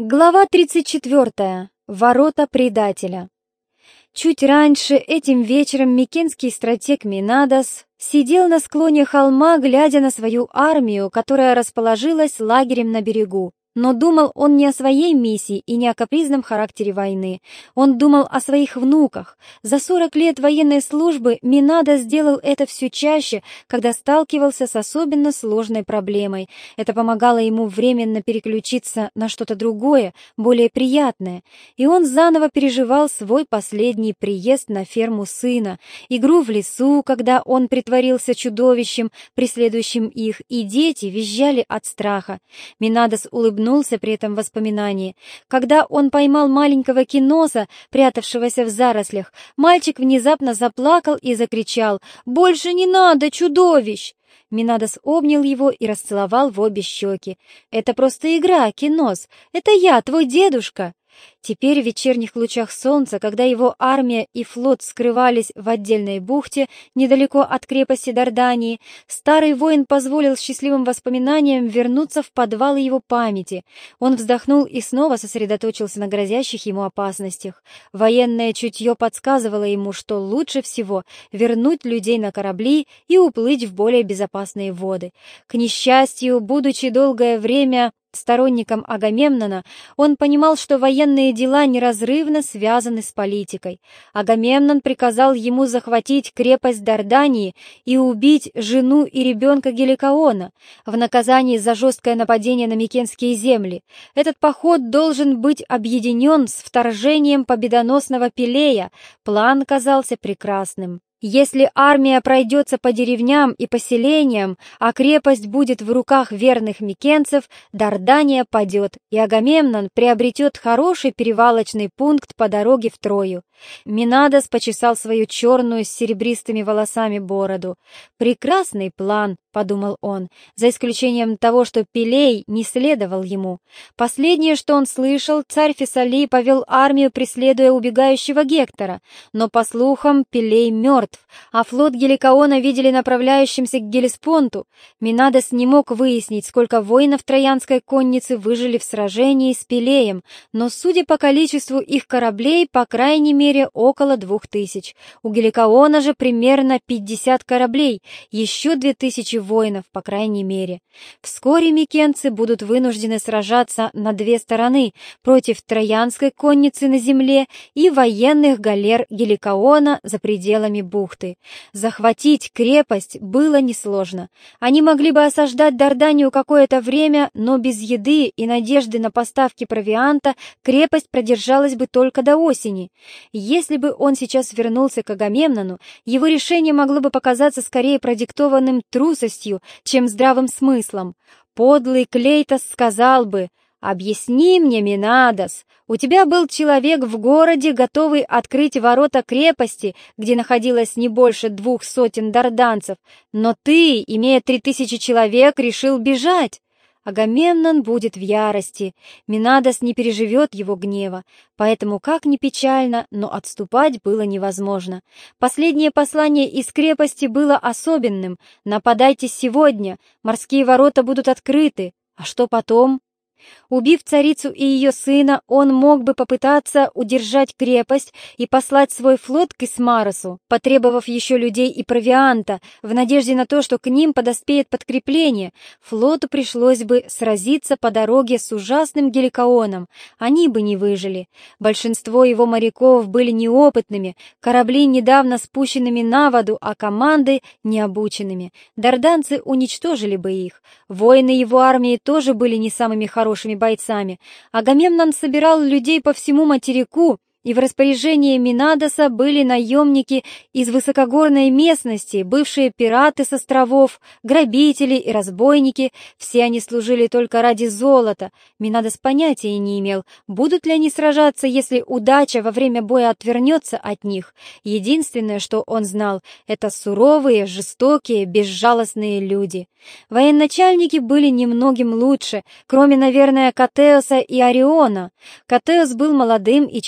Глава 34. Ворота предателя. Чуть раньше, этим вечером, микенский стратег Минадос сидел на склоне холма, глядя на свою армию, которая расположилась лагерем на берегу. Но думал он не о своей миссии и не о капризном характере войны. Он думал о своих внуках. За 40 лет военной службы Минадос сделал это все чаще, когда сталкивался с особенно сложной проблемой. Это помогало ему временно переключиться на что-то другое, более приятное. И он заново переживал свой последний приезд на ферму сына, игру в лесу, когда он притворился чудовищем, преследующим их, и дети визжали от страха. Минадос улыбнулся при этом воспоминании. Когда он поймал маленького киноса, прятавшегося в зарослях, мальчик внезапно заплакал и закричал: «Больше не надо чудовищ!» Минадос обнял его и расцеловал в обе щеки. «Это просто игра, кинос. Это я, твой дедушка!» Теперь в вечерних лучах солнца, когда его армия и флот скрывались в отдельной бухте недалеко от крепости Дардании, старый воин позволил счастливым воспоминаниям вернуться в подвалы его памяти. Он вздохнул и снова сосредоточился на грозящих ему опасностях. Военное чутье подсказывало ему, что лучше всего вернуть людей на корабли и уплыть в более безопасные воды. К несчастью, будучи долгое время сторонником Агамемнона, он понимал, что военные дела неразрывно связаны с политикой. Агамемнон приказал ему захватить крепость Дардании и убить жену и ребенка Геликоона в наказании за жесткое нападение на микенские земли. Этот поход должен быть объединен с вторжением победоносного Пелея. План казался прекрасным. Если армия пройдется по деревням и поселениям, а крепость будет в руках верных микенцев, Дардания падет, и Агамемнон приобретет хороший перевалочный пункт по дороге в Трою. Минадос почесал свою черную с серебристыми волосами бороду. «Прекрасный план», — подумал он, за исключением того, что Пелей не следовал ему. Последнее, что он слышал, царь Фессалии повел армию, преследуя убегающего Гектора, но, по слухам, Пелей мертв, а флот Геликоона видели направляющимся к Гелеспонту. Минадос не мог выяснить, сколько воинов троянской конницы выжили в сражении с Пелеем, но, судя по количеству их кораблей, по крайней мере, около 2000. У Геликоона же примерно 50 кораблей, еще 2000 воинов, по крайней мере. Вскоре микенцы будут вынуждены сражаться на две стороны: против троянской конницы на земле и военных галер Геликоона за пределами бухты. Захватить крепость было несложно. Они могли бы осаждать Дарданию какое-то время, но без еды и надежды на поставки провианта крепость продержалась бы только до осени. Если бы он сейчас вернулся к Агамемнону, его решение могло бы показаться скорее продиктованным трусостью, чем здравым смыслом. Подлый Клейтос сказал бы: «Объясни мне, Минадос, у тебя был человек в городе, готовый открыть ворота крепости, где находилось не больше 200 дарданцев, но ты, имея 3000 человек, решил бежать». Агамемнон будет в ярости, Минадос не переживет его гнева, поэтому, как ни печально, но отступать было невозможно. Последнее послание из крепости было особенным: «Нападайте сегодня, морские ворота будут открыты». А что потом? Убив царицу и ее сына, он мог бы попытаться удержать крепость и послать свой флот к Исмаросу, потребовав еще людей и провианта, в надежде на то, что к ним подоспеет подкрепление. Флоту пришлось бы сразиться по дороге с ужасным Геликооном, они бы не выжили. Большинство его моряков были неопытными, корабли недавно спущенными на воду, а команды необученными. Дарданцы уничтожили бы их. Воины его армии тоже были не самыми хорошими бойцами. Агамемнон собирал людей по всему материку, и в распоряжении Минадоса были наемники из высокогорной местности, бывшие пираты с островов, грабители и разбойники. Все они служили только ради золота. Минадос понятия не имел, будут ли они сражаться, если удача во время боя отвернется от них. Единственное, что он знал, это суровые, жестокие, безжалостные люди. Военачальники были немногим лучше, кроме, наверное, Котеоса и Ориона. Котеос был молодым и честолюбивым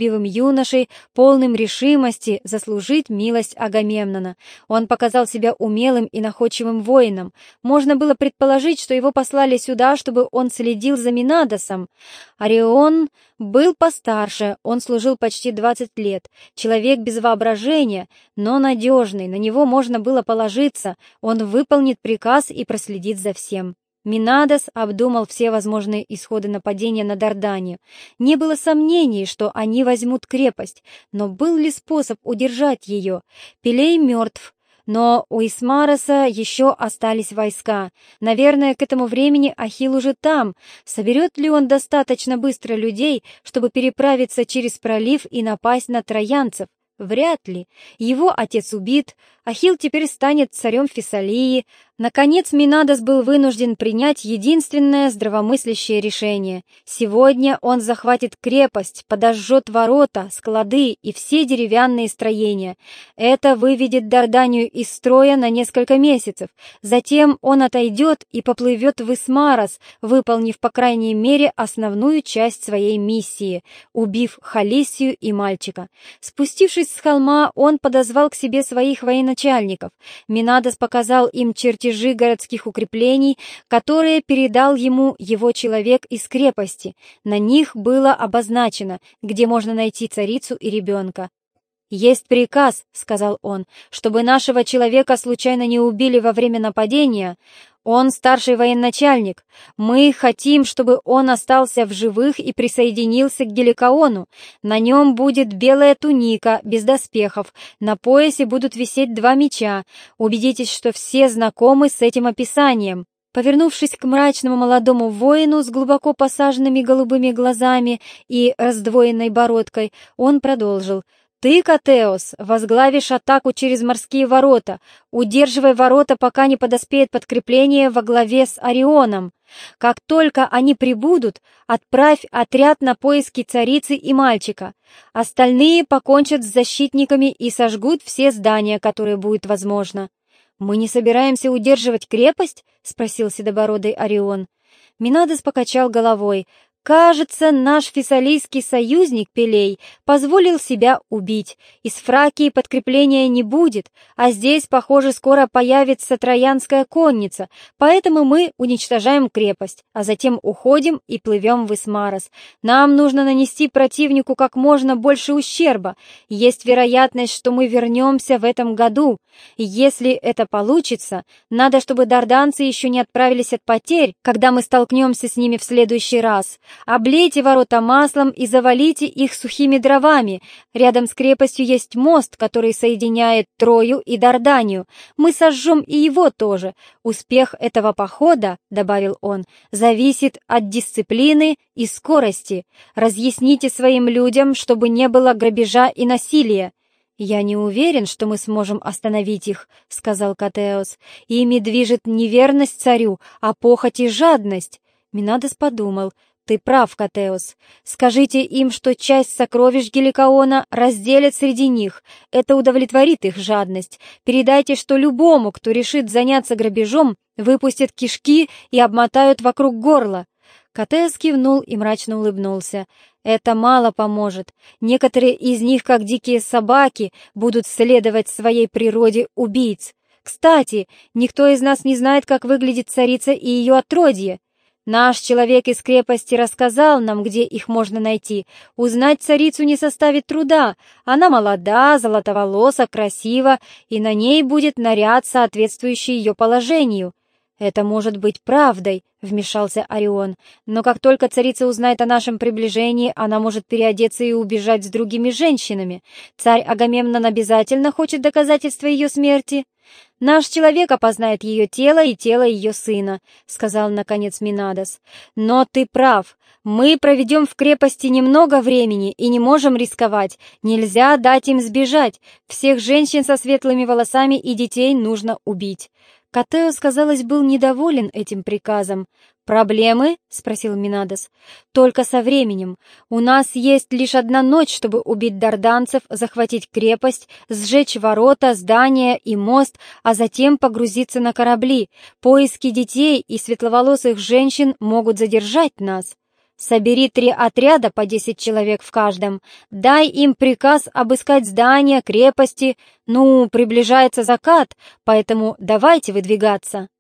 смешливым юношей, полным решимости заслужить милость Агамемнона. Он показал себя умелым и находчивым воином. Можно было предположить, что его послали сюда, чтобы он следил за Минадосом. Арион был постарше, он служил почти 20 лет. Человек без воображения, но надежный, на него можно было положиться, он выполнит приказ и проследит за всем. Минадос обдумал все возможные исходы нападения на Дарданию. Не было сомнений, что они возьмут крепость, но был ли способ удержать ее? Пелей мертв, но у Исмароса еще остались войска. Наверное, к этому времени Ахилл уже там. Соберет ли он достаточно быстро людей, чтобы переправиться через пролив и напасть на троянцев? Вряд ли. Его отец убит, Ахилл теперь станет царем Фессалии. Наконец Минадос был вынужден принять единственное здравомыслящее решение. Сегодня он захватит крепость, подожжет ворота, склады и все деревянные строения. Это выведет Дарданию из строя на несколько месяцев. Затем он отойдет и поплывет в Исмарос, выполнив, по крайней мере, основную часть своей миссии, убив Халисию и мальчика. Спустившись с холма, он подозвал к себе своих военачальников. Минадос показал им чертежи городских укреплений, которые передал ему его человек из крепости. На них было обозначено, где можно найти царицу и ребенка. «Есть приказ», — сказал он, — «чтобы нашего человека случайно не убили во время нападения. Он старший военачальник. Мы хотим, чтобы он остался в живых и присоединился к Геликоону. На нем будет белая туника, без доспехов. На поясе будут висеть 2 меча. Убедитесь, что все знакомы с этим описанием». Повернувшись к мрачному молодому воину с глубоко посаженными голубыми глазами и раздвоенной бородкой, он продолжил. «Ты, Котеос, возглавишь атаку через морские ворота. Удерживай ворота, пока не подоспеет подкрепление во главе с Орионом. Как только они прибудут, отправь отряд на поиски царицы и мальчика. Остальные покончат с защитниками и сожгут все здания, которые будет возможно». «Мы не собираемся удерживать крепость?» — спросил седобородый Орион. Минадос покачал головой. «Кажется, наш фессалийский союзник Пелей позволил себя убить. Из Фракии подкрепления не будет, а здесь, похоже, скоро появится троянская конница, поэтому мы уничтожаем крепость, а затем уходим и плывем в Исмарос. Нам нужно нанести противнику как можно больше ущерба. Есть вероятность, что мы вернемся в этом году. Если это получится, надо, чтобы дарданцы еще не отправились от потерь, когда мы столкнемся с ними в следующий раз. Облейте ворота маслом и завалите их сухими дровами. Рядом с крепостью есть мост, который соединяет Трою и Дарданию. Мы сожжем и его тоже. Успех этого похода, — добавил он, — зависит от дисциплины и скорости. Разъясните своим людям, чтобы не было грабежа и насилия». «Я не уверен, что мы сможем остановить их», — сказал Котеос. «Ими движет не верность царю, а похоть и жадность». Минадос подумал. «Ты прав, Котеос. Скажите им, что часть сокровищ Геликоона разделят среди них. Это удовлетворит их жадность. Передайте, что любому, кто решит заняться грабежом, выпустят кишки и обмотают вокруг горла». Котеос кивнул и мрачно улыбнулся. «Это мало поможет. Некоторые из них, как дикие собаки, будут следовать своей природе убийц. Кстати, никто из нас не знает, как выглядит царица и ее отродье. Наш человек из крепости рассказал нам, где их можно найти. Узнать царицу не составит труда. Она молода, золотоволоса, красива, и на ней будет наряд, соответствующий ее положению». «Это может быть правдой», — вмешался Орион. «Но как только царица узнает о нашем приближении, она может переодеться и убежать с другими женщинами. Царь Агамемнон обязательно хочет доказательства ее смерти». «Наш человек опознает ее тело и тело ее сына», — сказал наконец Минадос. «Но ты прав. Мы проведем в крепости немного времени и не можем рисковать. Нельзя дать им сбежать. Всех женщин со светлыми волосами и детей нужно убить». Котеос, казалось, был недоволен этим приказом. «Проблемы?» — спросил Минадос. «Только со временем. У нас есть лишь 1 ночь, чтобы убить дарданцев, захватить крепость, сжечь ворота, здания и мост, а затем погрузиться на корабли. Поиски детей и светловолосых женщин могут задержать нас». Собери 3 отряда по 10 человек в каждом. Дай им приказ обыскать здания, крепости. Ну, приближается закат, поэтому давайте выдвигаться».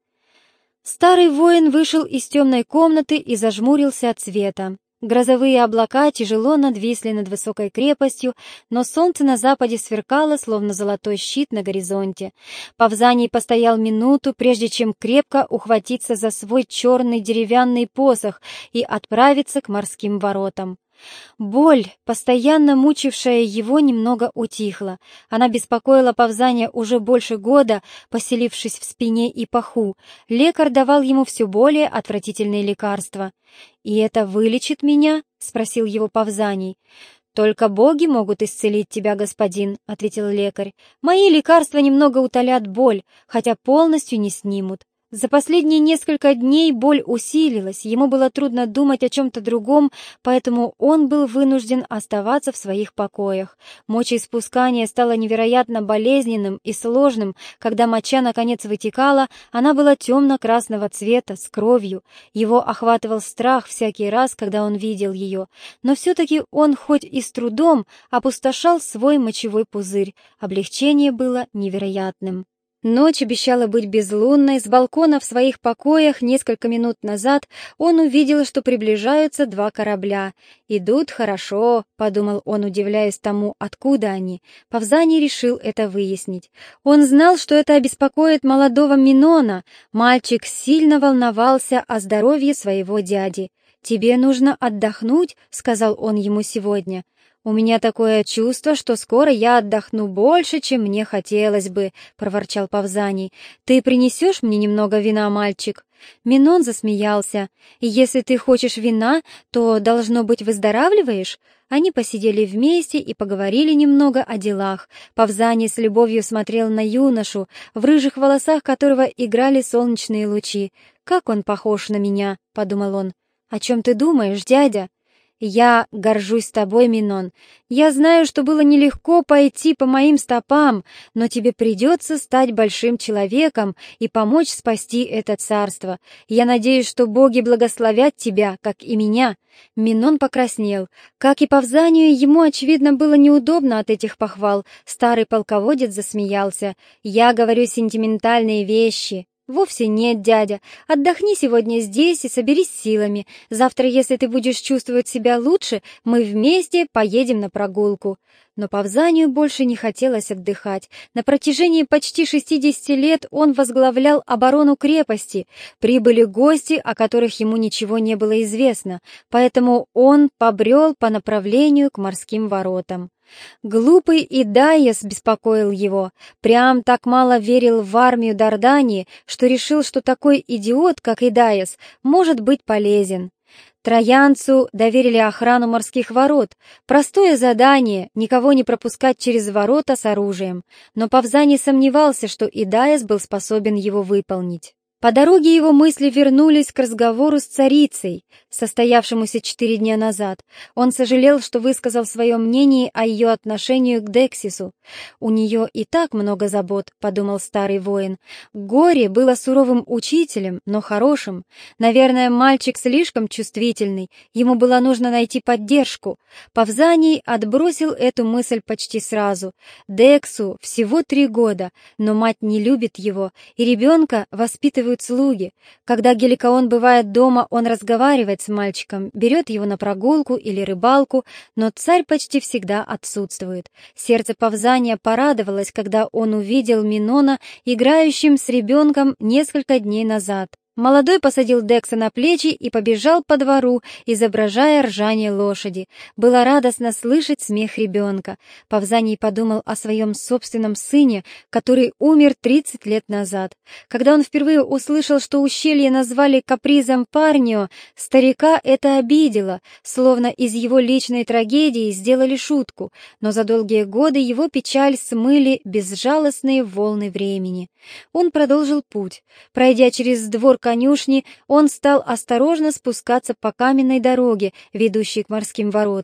Старый воин вышел из темной комнаты и зажмурился от света. Грозовые облака тяжело надвисли над высокой крепостью, но солнце на западе сверкало, словно золотой щит на горизонте. Павзаний постоял минуту, прежде чем крепко ухватиться за свой черный деревянный посох и отправиться к морским воротам. Боль, постоянно мучившая его, немного утихла. Она беспокоила Павзания уже больше года, поселившись в спине и паху. Лекарь давал ему все более отвратительные лекарства. «И это вылечит меня?» — спросил его Павзаний. «Только боги могут исцелить тебя, господин», — ответил лекарь. «Мои лекарства немного утолят боль, хотя полностью не снимут». За последние несколько дней боль усилилась, ему было трудно думать о чем-то другом, поэтому он был вынужден оставаться в своих покоях. Мочеиспускание стало невероятно болезненным и сложным. Когда моча наконец вытекала, она была темно-красного цвета, с кровью. Его охватывал страх всякий раз, когда он видел ее. Но все-таки он, хоть и с трудом, опустошал свой мочевой пузырь. Облегчение было невероятным. Ночь обещала быть безлунной. С балкона в своих покоях несколько минут назад он увидел, что приближаются 2 корабля. «Идут хорошо», — подумал он, удивляясь тому, откуда они. Павзаний решил это выяснить. Он знал, что это обеспокоит молодого Минона. Мальчик сильно волновался о здоровье своего дяди. «Тебе нужно отдохнуть», — сказал он ему сегодня. «У меня такое чувство, что скоро я отдохну больше, чем мне хотелось бы», — проворчал Павзаний. «Ты принесешь мне немного вина, мальчик?» Минон засмеялся. «Если ты хочешь вина, то, должно быть, выздоравливаешь?» Они посидели вместе и поговорили немного о делах. Павзаний с любовью смотрел на юношу, в рыжих волосах которого играли солнечные лучи. «Как он похож на меня», — подумал он. «О чем ты думаешь, дядя?» «Я горжусь тобой, Минон. Я знаю, что было нелегко пойти по моим стопам, но тебе придется стать большим человеком и помочь спасти это царство. Я надеюсь, что боги благословят тебя, как и меня». Минон покраснел. Как и Павзанию, ему, очевидно, было неудобно от этих похвал. Старый полководец засмеялся. «Я говорю сентиментальные вещи». «Вовсе нет, дядя. Отдохни сегодня здесь и соберись силами. Завтра, если ты будешь чувствовать себя лучше, мы вместе поедем на прогулку». Но Павзанию больше не хотелось отдыхать. На протяжении почти 60 лет он возглавлял оборону крепости. Прибыли гости, о которых ему ничего не было известно, поэтому он побрел по направлению к морским воротам. Глупый Идаиас беспокоил его. Прям так мало верил в армию Дардании, что решил, что такой идиот, как Идаиас, может быть полезен. Троянцу доверили охрану морских ворот. Простое задание — никого не пропускать через ворота с оружием. Но Павзаний сомневался, что Идаиас был способен его выполнить. По дороге его мысли вернулись к разговору с царицей, состоявшемуся 4 дня назад. Он сожалел, что высказал свое мнение о ее отношении к Дексису. «У нее и так много забот», — подумал старый воин. Горе было суровым учителем, но хорошим. Наверное, мальчик слишком чувствительный, ему было нужно найти поддержку. Павзаний отбросил эту мысль почти сразу. Дексу всего 3 года, но мать не любит его, и ребенка воспитывают слуги. Когда Геликаон бывает дома, он разговаривает с мальчиком, берет его на прогулку или рыбалку, но царь почти всегда отсутствует. Сердце Павзания порадовалось, когда он увидел Минона, играющим с ребенком несколько дней назад. Молодой посадил Декса на плечи и побежал по двору, изображая ржание лошади. Было радостно слышать смех ребенка. Павзаний подумал о своем собственном сыне, который умер 30 лет назад. Когда он впервые услышал, что ущелье назвали капризом Парнио, старика это обидело, словно из его личной трагедии сделали шутку, но за долгие годы его печаль смыли безжалостные волны времени. Он продолжил путь. Пройдя через двор конюшни, он стал осторожно спускаться по каменной дороге, ведущей к морским воротам.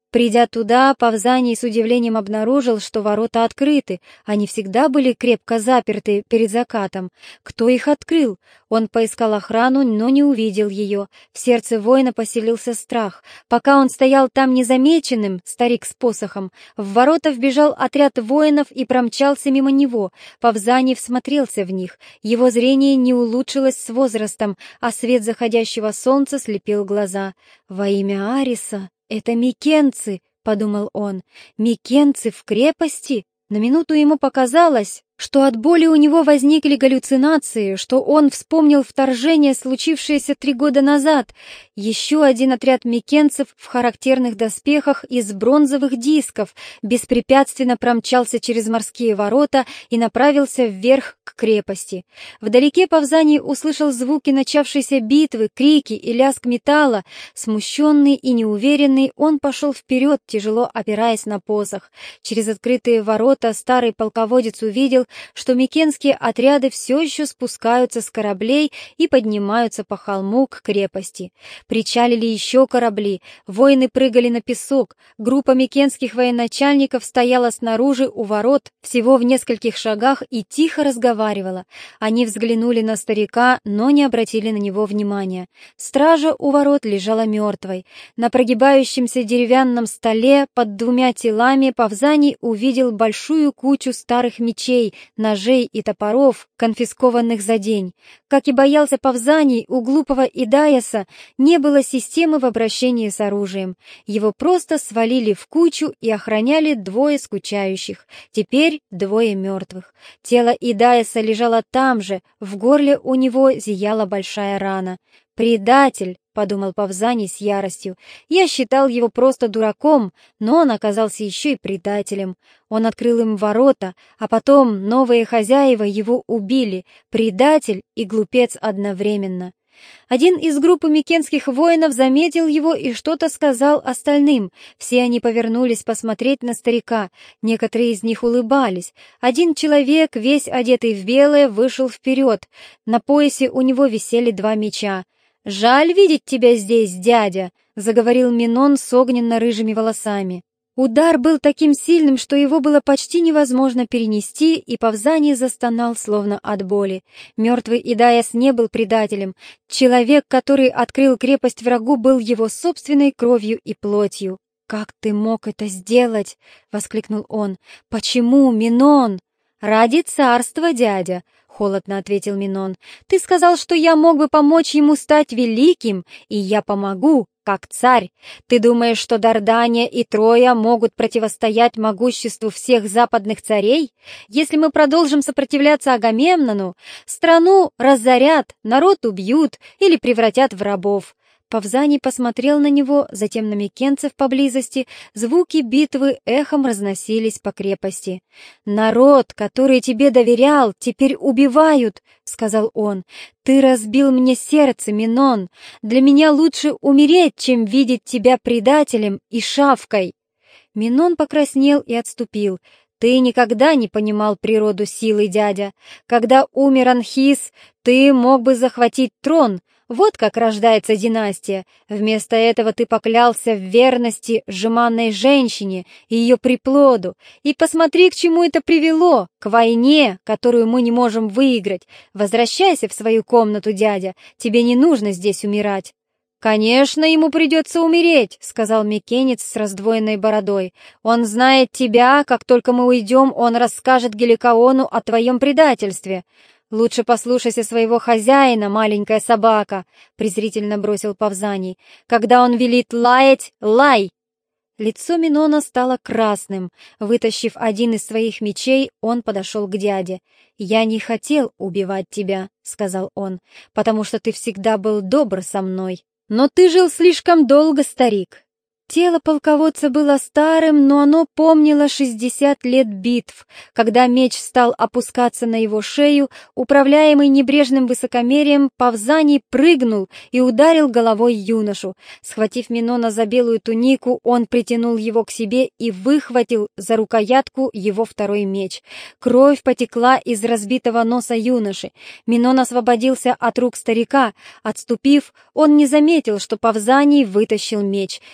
Придя туда, Павзаний с удивлением обнаружил, что ворота открыты. Они всегда были крепко заперты перед закатом. Кто их открыл? Он поискал охрану, но не увидел ее. В сердце воина поселился страх. Пока он стоял там незамеченным, старик с посохом, в ворота вбежал отряд воинов и промчался мимо него. Павзаний всмотрелся в них. Его зрение не улучшилось с возрастом, а свет заходящего солнца слепил глаза. «Во имя Ариса! «Это микенцы», — подумал он, — «микенцы в крепости?» На минуту ему показалось, что от боли у него возникли галлюцинации, что он вспомнил вторжение, случившееся 3 года назад. Еще один отряд микенцев в характерных доспехах из бронзовых дисков беспрепятственно промчался через морские ворота и направился вверх к крепости. Вдалеке Павзаний услышал звуки начавшейся битвы, крики и лязг металла. Смущенный и неуверенный, он пошел вперед, тяжело опираясь на посох. Через открытые ворота старый полководец увидел, что микенские отряды все еще спускаются с кораблей и поднимаются по холму к крепости. Причалили еще корабли, воины прыгали на песок, группа микенских военачальников стояла снаружи у ворот, всего в нескольких шагах, и тихо разговаривала. Они взглянули на старика, но не обратили на него внимания. Стража у ворот лежала мертвой. На прогибающемся деревянном столе под 2 телами Павзаний увидел большую кучу старых мечей, ножей и топоров, конфискованных за день. Как и боялся Павзаний, у глупого Идаяса не было системы в обращении с оружием. Его просто свалили в кучу и охраняли 2 скучающих. Теперь 2 мертвых. Тело Идаяса лежало там же, в горле у него зияла большая рана. «Предатель!» — подумал Павзаний с яростью. «Я считал его просто дураком, но он оказался еще и предателем. Он открыл им ворота, а потом новые хозяева его убили. Предатель и глупец одновременно». Один из группы микенских воинов заметил его и что-то сказал остальным. Все они повернулись посмотреть на старика. Некоторые из них улыбались. Один человек, весь одетый в белое, вышел вперед. На поясе у него висели 2 меча. «Жаль видеть тебя здесь, дядя», — заговорил Минон с огненно-рыжими волосами. Удар был таким сильным, что его было почти невозможно перенести, и Павзаний застонал, словно от боли. Мертвый Идаяс не был предателем. Человек, который открыл крепость врагу, был его собственной кровью и плотью. «Как ты мог это сделать?» — воскликнул он. «Почему, Минон?» «Ради царства, дядя», — холодно ответил Минон. «Ты сказал, что я мог бы помочь ему стать великим, и я помогу, как царь. Ты думаешь, что Дардания и Троя могут противостоять могуществу всех западных царей? Если мы продолжим сопротивляться Агамемнону, страну разорят, народ убьют или превратят в рабов». Павзаний посмотрел на него, затем на микенцев поблизости. Звуки битвы эхом разносились по крепости. «Народ, который тебе доверял, теперь убивают», — сказал он. «Ты разбил мне сердце, Минон. Для меня лучше умереть, чем видеть тебя предателем и шавкой». Минон покраснел и отступил. «Ты никогда не понимал природу силы, дядя. Когда умер Анхис, ты мог бы захватить трон. Вот как рождается династия. Вместо этого ты поклялся в верности жеманной женщине и ее приплоду. И посмотри, к чему это привело, к войне, которую мы не можем выиграть. Возвращайся в свою комнату, дядя, тебе не нужно здесь умирать». «Конечно, ему придется умереть», — сказал микенец с раздвоенной бородой. «Он знает тебя, как только мы уйдем, он расскажет Геликоону о твоем предательстве». «Лучше послушайся своего хозяина, маленькая собака», — презрительно бросил Павзаний. «Когда он велит лаять, лай!» Лицо Минона стало красным. Вытащив один из своих мечей, он подошел к дяде. «Я не хотел убивать тебя», — сказал он, — «потому что ты всегда был добр со мной. Но ты жил слишком долго, старик». Тело полководца было старым, но оно помнило 60 лет битв. Когда меч стал опускаться на его шею, управляемый небрежным высокомерием, Павзаний прыгнул и ударил головой юношу. Схватив Минона за белую тунику, он притянул его к себе и выхватил за рукоятку его второй меч. Кровь потекла из разбитого носа юноши. Минон освободился от рук старика. Отступив, он не заметил, что Павзаний вытащил меч. Старик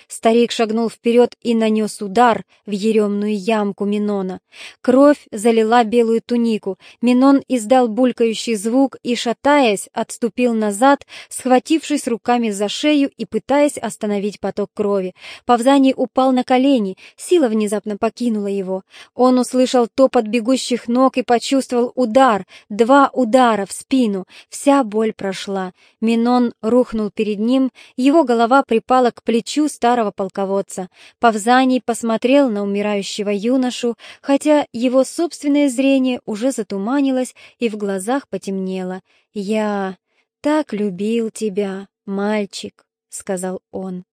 Старик шагнул вперед и нанес удар в еремную ямку Минона. Кровь залила белую тунику. Минон издал булькающий звук и, шатаясь, отступил назад, схватившись руками за шею и пытаясь остановить поток крови. Павзаний упал на колени, сила внезапно покинула его. Он услышал топот бегущих ног и почувствовал удар, 2 удара в спину. Вся боль прошла. Минон рухнул перед ним, его голова припала к плечу старого полководца. Павзаний посмотрел на умирающего юношу, хотя его собственное зрение уже затуманилось и в глазах потемнело. «Я так любил тебя, мальчик», — сказал он.